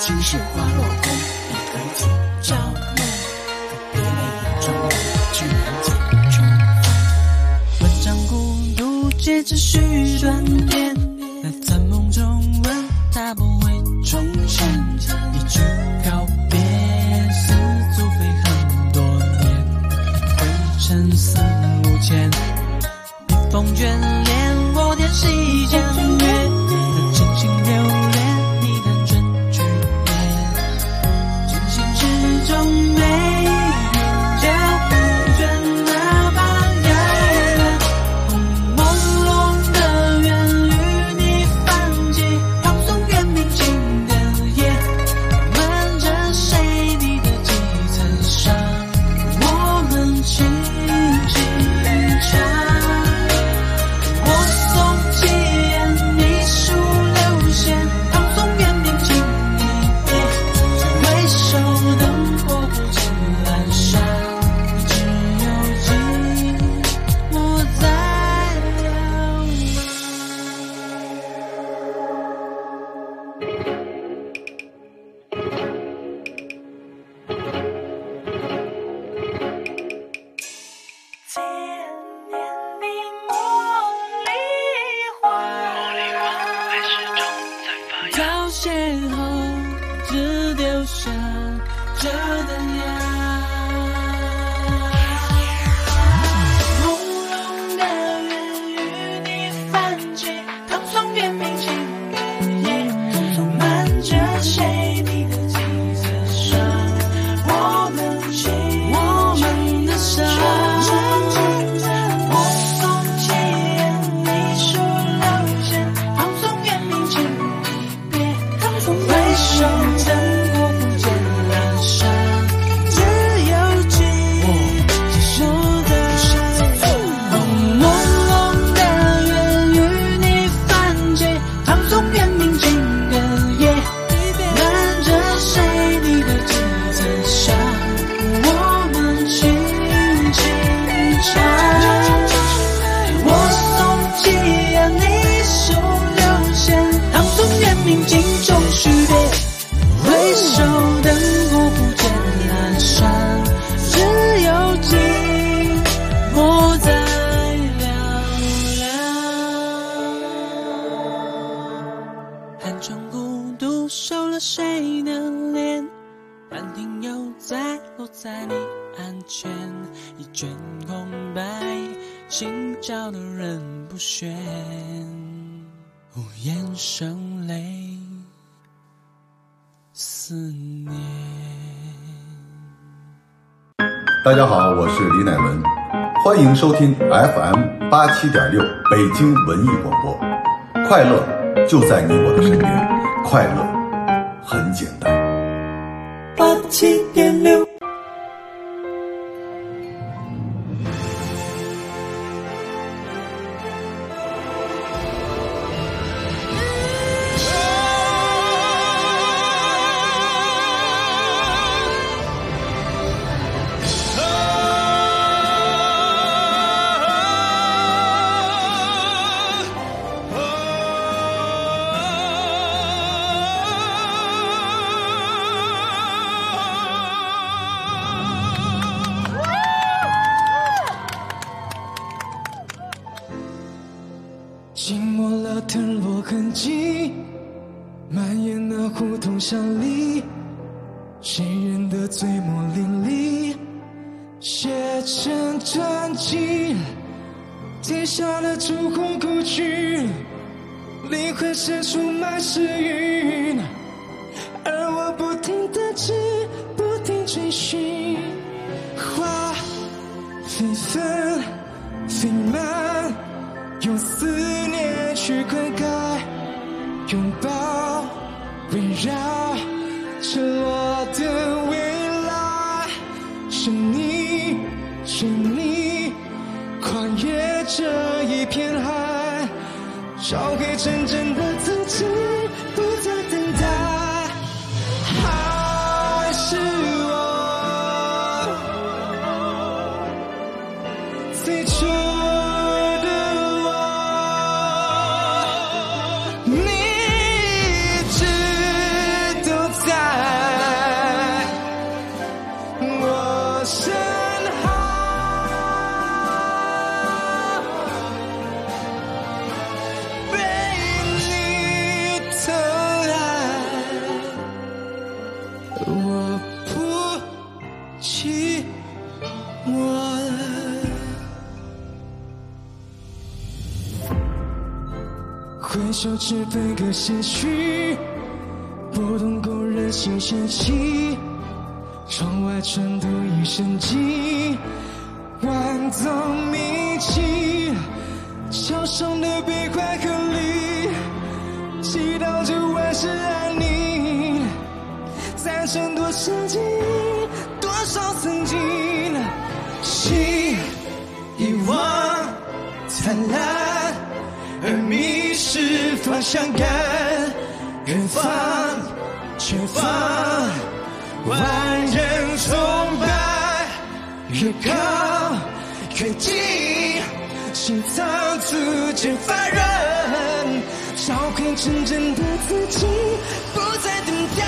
情是花落跟一个景照梦，别泪眼中居然见重逢。文章孤独皆只需断片，在梦中问他不会重现，一句告别似足飞很多年，灰尘四目前，笔锋眷恋我点细江月，真心留恋你看春去年，真心之中没云脚不倦那般遥远，朦胧的缘与你泛起，放松远明情的夜，瞒着谁你的几层伤，我们轻轻唱。 大家好，我是李乃文，欢迎收听 FM87.6 北京文艺广播。快乐就在你我的身边，快乐很简单。 87.6 浸没了腾落痕迹，蔓延那胡同巷里，谁人的嘴沫淋漓，写成传奇，贴下了烛火故去，灵魂深处满是云，而我不停地追，不停追寻，花飞纷飞满，用思念去灌溉，拥抱围绕赤裸的未来，是你是你跨越这一片海，找回真正的自己，不再等待，还是我最初你一直都在我不寂寞了。回首只分个些许，不懂勾人心弦起。窗外尘土已深积，万脏秘境，桥上的悲欢和离，祈祷着万事安宁。再争多少记忆，多少曾经，心遗忘灿烂，而迷失方向感，远方前方，万人崇拜，越高越近，心脏逐渐发热，找回真正的自己，不再等待。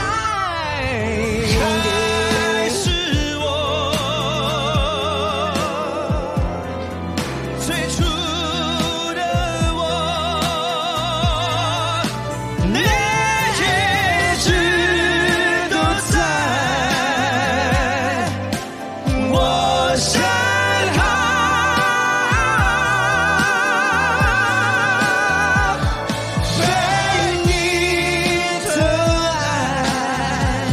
还是我最初的我，那一直都在我身后，被你的爱，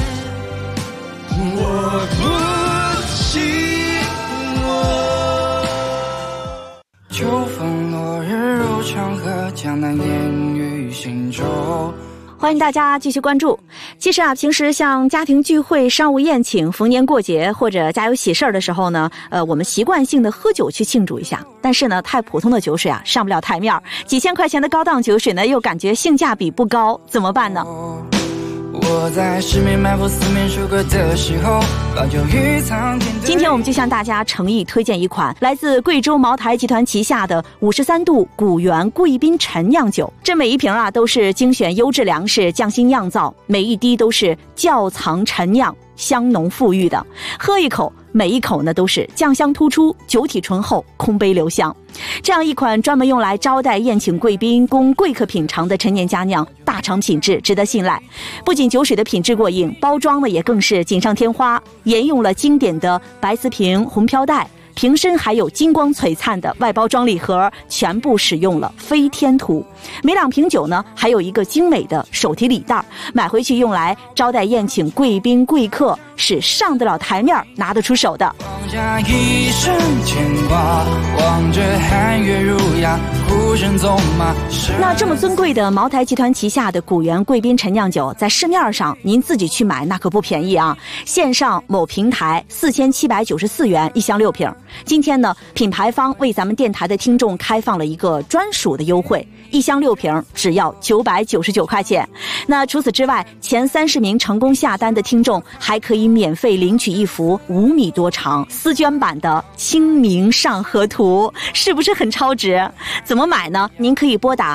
我不寂寞。 秋风落日入长河，江南烟雨行舟。 欢迎大家继续关注。其实啊，平时像家庭聚会、商务宴请、逢年过节或者家有喜事儿的时候呢，我们习惯性的喝酒去庆祝一下。但是呢，太普通的酒水啊，上不了台面，几千块钱的高档酒水呢，又感觉性价比不高，怎么办呢？ 我在十面埋伏四面楚歌的时候，把酒于苍天。 今天我们就向大家诚意推荐一款来自贵州茅台集团旗下的53度古原贵宾陈酿酒。这每一瓶啊都是精选优质粮食匠心酿造，每一滴都是窖藏陈酿，香浓馥郁的。喝一口，每一口呢都是酱香突出，酒体醇厚，空杯留香。这样一款专门用来招待宴请贵宾、供贵客品尝的陈年佳酿，大厂品质，值得信赖。不仅酒水的品质过硬，包装呢也更是锦上添花，沿用了经典的白瓷瓶、红飘带。瓶身还有金光璀璨的外包装礼盒，全部使用了飞天图。每两瓶酒呢，还有一个精美的手提礼袋，买回去用来招待宴请贵宾贵客，是上得了台面、拿得出手的。 放下一生牵挂，望着寒月如牙，孤身走马。 那这么尊贵的茅台集团旗下的古原贵宾陈酿酒，在市面上您自己去买那可不便宜啊！线上某平台4794元一箱6瓶。今天呢，品牌方为咱们电台的听众开放了一个专属的优惠，一箱6瓶只要999块钱。那除此之外，前30名成功下单的听众还可以免费领取一幅5米多长丝绢版的《清明上河图》，是不是很超值？怎么买呢？您可以拨打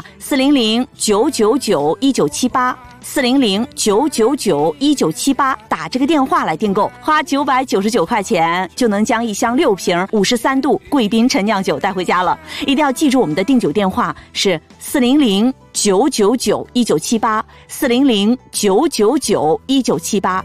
400-999-1978。400-999-1978打这个电话来订购，花999块钱就能将一箱6瓶53度贵宾陈酿酒带回家了。一定要记住我们的订酒电话是400-999-1978 400-999-1978。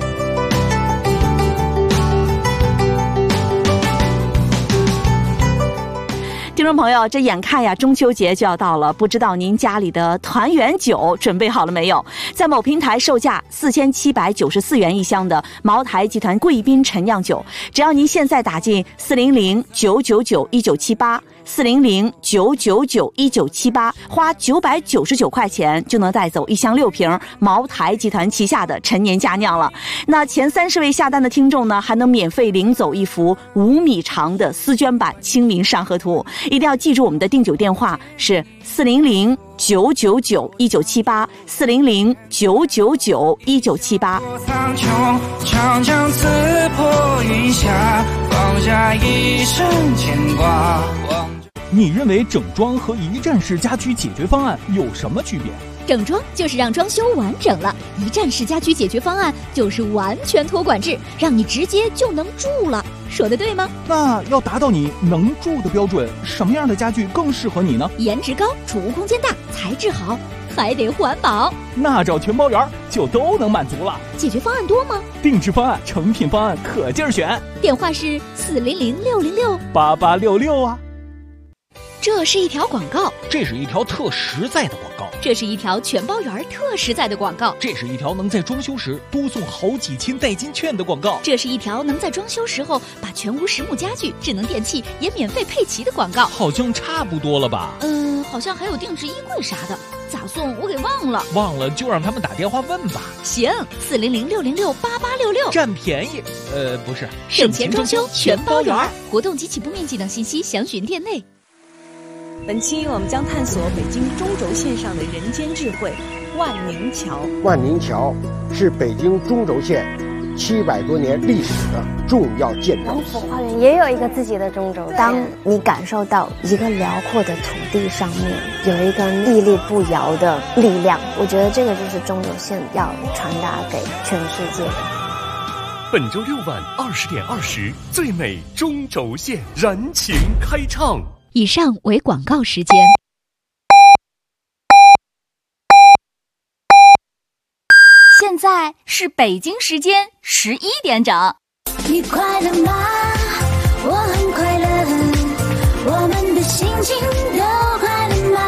听众朋友，这眼看呀中秋节就要到了，不知道您家里的团圆酒准备好了没有？在某平台售价4794元一箱的茅台集团贵宾陈酿酒，只要您现在打进400-999-1978 400-999-1978，花999块钱就能带走一箱6瓶茅台集团旗下的陈年佳酿了。那前30位下单的听众呢，还能免费领走一幅5米长的丝绢版《清明上河图》。一定要记住我们的订酒电话是400-999-1978 400-999-1978。 苍穹长江刺破云霞，放下一生牵挂。 你认为整装和一站式家居解决方案有什么区别？ 整装就是让装修完整了，一站式家居解决方案就是完全托管制，让你直接就能住了。说的对吗？ 那要达到你能住的标准，什么样的家具更适合你呢？ 颜值高，储物空间大，材质好， 还得环保。 那找全包园就都能满足了。 解决方案多吗？ 定制方案、成品方案可劲儿选。 电话是 400-606-8866啊。 这是一条广告， 这是一条特实在的广告， 这是一条全包园特实在的广告， 这是一条能在装修时多送好几千代金券的广告， 这是一条能在装修时候把全屋实木家具、智能电器也免费配齐的广告。 好像差不多了吧？ 好像还有定制衣柜啥的，咋送我给忘了。 忘了就让他们打电话问吧。 行，400-606-8866， 占便宜。不是， 省钱装修全包园，活动及起步面积等信息详询店内。 本期我们将探索北京中轴线上的人间智慧——万宁桥。 万宁桥是北京中轴线700多年历史的重要建筑。 王府花园也有一个自己的中轴线。当你感受到一个辽阔的土地上面有一个屹立不摇的力量，我觉得这个就是中轴线要传达给全世界的。 本周6晚20点20，最美中轴线燃情开唱。 以上为广告时间。现在是北京时间11点整。 你快乐吗？我很快乐，我们的心情都快乐吗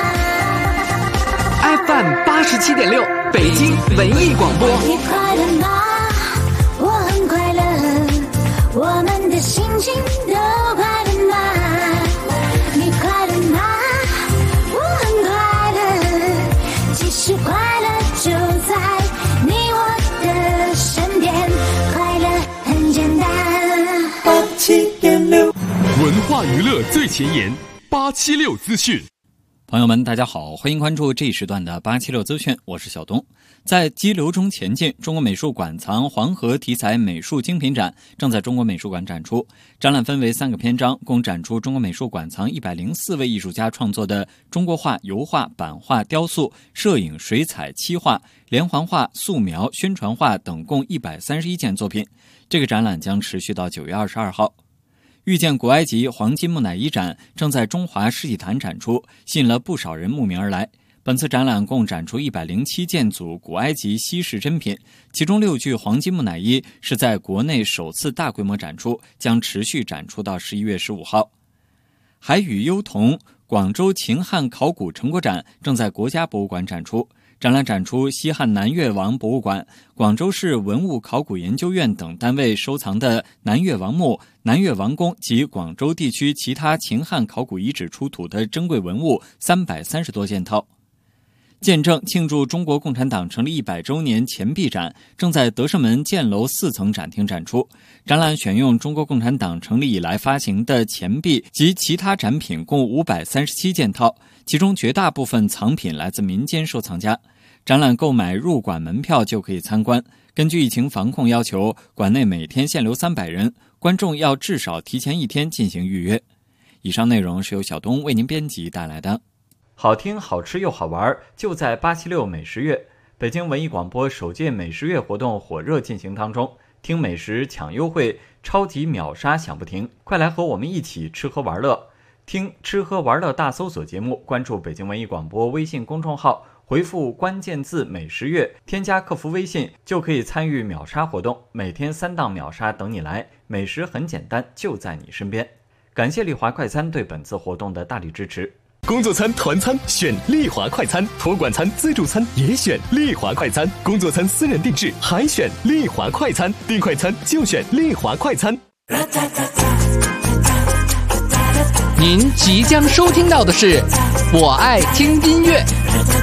？FM 87.6，北京文艺广播。 你快乐吗？我很快乐，我们的心情都快乐吗？你快乐吗？我很快乐，其实快乐就在你我的身边，快乐很简单。87.6， 文化娱乐最前沿，876资讯。 朋友们，大家好，欢迎关注这一时段的876资讯，我是小东。在激流中前进，中国美术馆藏黄河题材美术精品展正在中国美术馆展出。展览分为3个篇章，共展出中国美术馆藏104位艺术家创作的中国画、油画、版画、雕塑、摄影、水彩、漆画、连环画、素描、宣传画等共131件作品。这个展览将持续到9月22号。遇见古埃及黄金木乃伊展正在中华世纪坛展出，吸引了不少人慕名而来。本次展览共展出107件组古埃及稀世珍品，其中6具黄金木乃伊是在国内首次大规模展出，将持续展出到11月15号。海与幽童广州秦汉考古成果展正在国家博物馆展出，展览展出西汉南越王博物馆、广州市文物考古研究院等单位收藏的南越王墓、南越王宫及广州地区其他秦汉考古遗址出土的珍贵文物330多件套。见证庆祝中国共产党成立100周年钱币展正在德胜门建楼4层展厅展出，展览选用中国共产党成立以来发行的钱币及其他展品共537件套，其中绝大部分藏品来自民间收藏家。展览购买入馆门票就可以参观，根据疫情防控要求，馆内每天限流300人，观众要至少提前1天进行预约。以上内容是由小东为您编辑带来的。好听、好吃又好玩，就在876美食月。北京文艺广播首届美食月活动火热进行当中，听美食抢优惠，超级秒杀享不停，快来和我们一起吃喝玩乐。听吃喝玩乐大搜索节目，关注北京文艺广播微信公众号，回复关键字美食月，添加客服微信就可以参与秒杀活动，每天3档秒杀等你来，美食很简单，就在你身边。感谢丽华快餐对本次活动的大力支持。 工作餐、团餐选丽华快餐，托管餐、自助餐也选丽华快餐，工作餐私人定制还选丽华快餐，订快餐就选丽华快餐。 您即将收听到的是我爱听音乐。